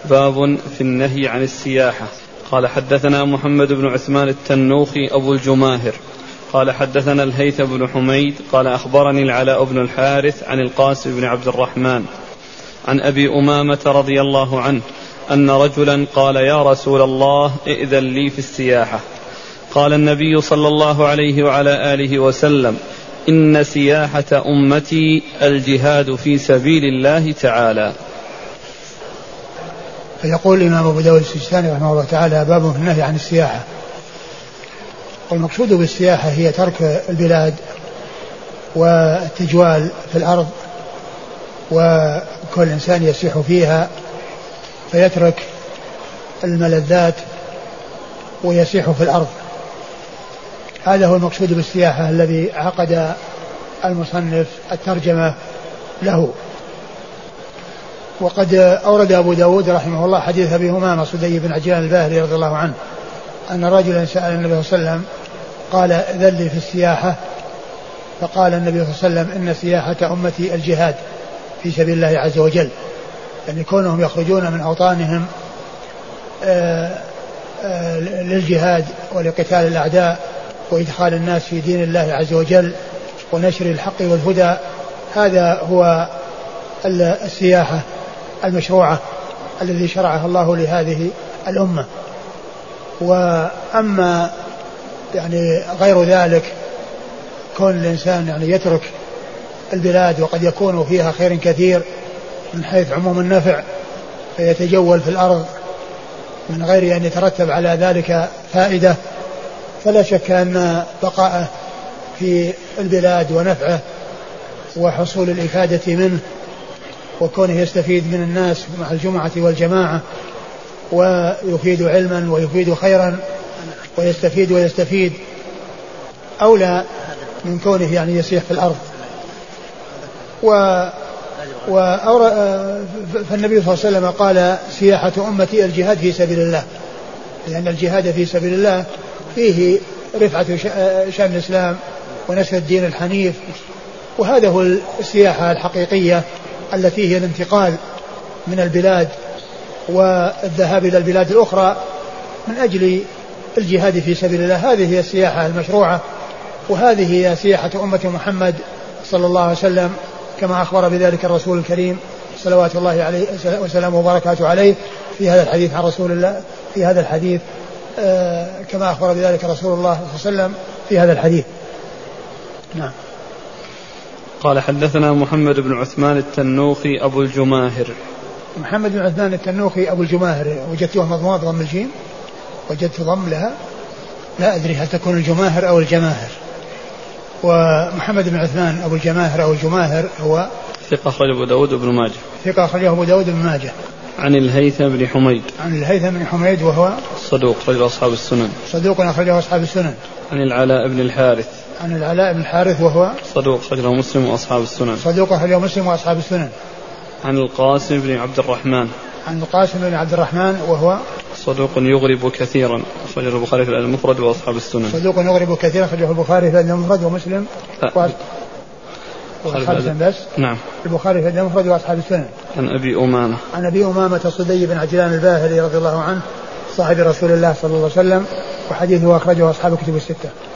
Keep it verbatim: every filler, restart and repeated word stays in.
باب في النهي عن السياحة. قال حدثنا محمد بن عثمان التنوخي أبو الجماهر قال حدثنا الهيثم بن حميد قال أخبرني العلاء بن الحارث عن القاسم بن عبد الرحمن عن أبي أمامة رضي الله عنه أن رجلا قال يا رسول الله ائذن لي في السياحة. قال النبي صلى الله عليه وعلى آله وسلم إن سياحة أمتي الجهاد في سبيل الله تعالى. فيقول الإمام أبو داود السجستاني رحمه الله تعالى باب في النهي عن السياحة. والمقصود بالسياحة هي ترك البلاد والتجوال في الأرض، وكل إنسان يسيح فيها فيترك الملذات ويسيح في الأرض. هذا هو المقصود بالسياحة الذي عقد المصنف الترجمة له. وقد أورد أبو داود رحمه الله حديث أبي همامة صدي بن عجلان الباهلي رضي الله عنه أن رجلا سأل النبي صلى الله عليه وسلم قال ائذن لي في السياحة، فقال النبي صلى الله عليه وسلم إن سياحة أمتي الجهاد في سبيل الله عز وجل، يعني كونهم يخرجون من أوطانهم آآ آآ للجهاد ولقتال الأعداء وإدخال الناس في دين الله عز وجل ونشر الحق والهدى، هذا هو السياحة المشروعة الذي شرعها الله لهذه الأمة. وأما يعني غير ذلك كون الإنسان يعني يترك البلاد وقد يكون فيها خير كثير من حيث عموم النفع فيتجول في الأرض من غير أن يترتب على ذلك فائدة، فلا شك أن بقاءه في البلاد ونفعه وحصول الإفادة منه وكونه يستفيد من الناس مع الجمعة والجماعة ويفيد علما ويفيد خيرا ويستفيد ويستفيد أولى من كونه يعني يسيح في الأرض. و فالنبي صلى الله عليه وسلم قال سياحة أمتي الجهاد في سبيل الله، لأن الجهاد في سبيل الله فيه رفعة شأن الإسلام ونشر الدين الحنيف، وهذا هو السياحة الحقيقية التي هي الانتقال من البلاد والذهاب إلى البلاد الأخرى من أجل الجهاد في سبيل الله. هذه هي السياحة المشروعة، وهذه هي سياحة أمة محمد صلى الله عليه وسلم كما أخبر بذلك الرسول الكريم صلوات الله عليه وسلامه وبركاته عليه في هذا الحديث عن رسول الله في هذا الحديث آه كما أخبر بذلك رسول الله صلى الله عليه وسلم في هذا الحديث. نعم. قال حدثنا محمد بن عثمان التنوخي أبو الجماهر. محمد بن عثمان التنوخي أبو الجماهر وجدته مضمومة ضم الجيم وجدت ضم لها لا أدري هل تكون الجماهر أو الجماهر. ومحمد بن عثمان أبو الجماهر أو الجماهر هو ثقة أخرجه أبو داود بن ماجه. ثقة أخرجه أبو داود بن ماجه. عن الهيثم بن حميد. عن الهيثم بن حميد وهو صدوق أخرجه أصحاب السنن. صدوق أخرجه أصحاب السنن. عن العلاء بن الحارث. عن العلاء بن الحارث وهو صدوق أخرجه مسلم وأصحاب السنن. صدوق أخرجه مسلم وأصحاب السنن. عن القاسم بن عبد الرحمن. عن القاسم بن عبد الرحمن وهو صدوق يغرب كثيرا أخرجه البخاري في المفرد وأصحاب السنن. صدوق يغرب كثيرا أخرجه البخاري في المفرد ومسلم وأصحاب السنن بس. نعم. البخاري في المفرد وأصحاب السنن. عن أبي أمامة. عن أبي أمامة الصدي بن عجلان الباهلي رضي الله عنه صاحب رسول الله صلى الله عليه وسلم، وحديثه أخرجه أصحاب كتب الستة.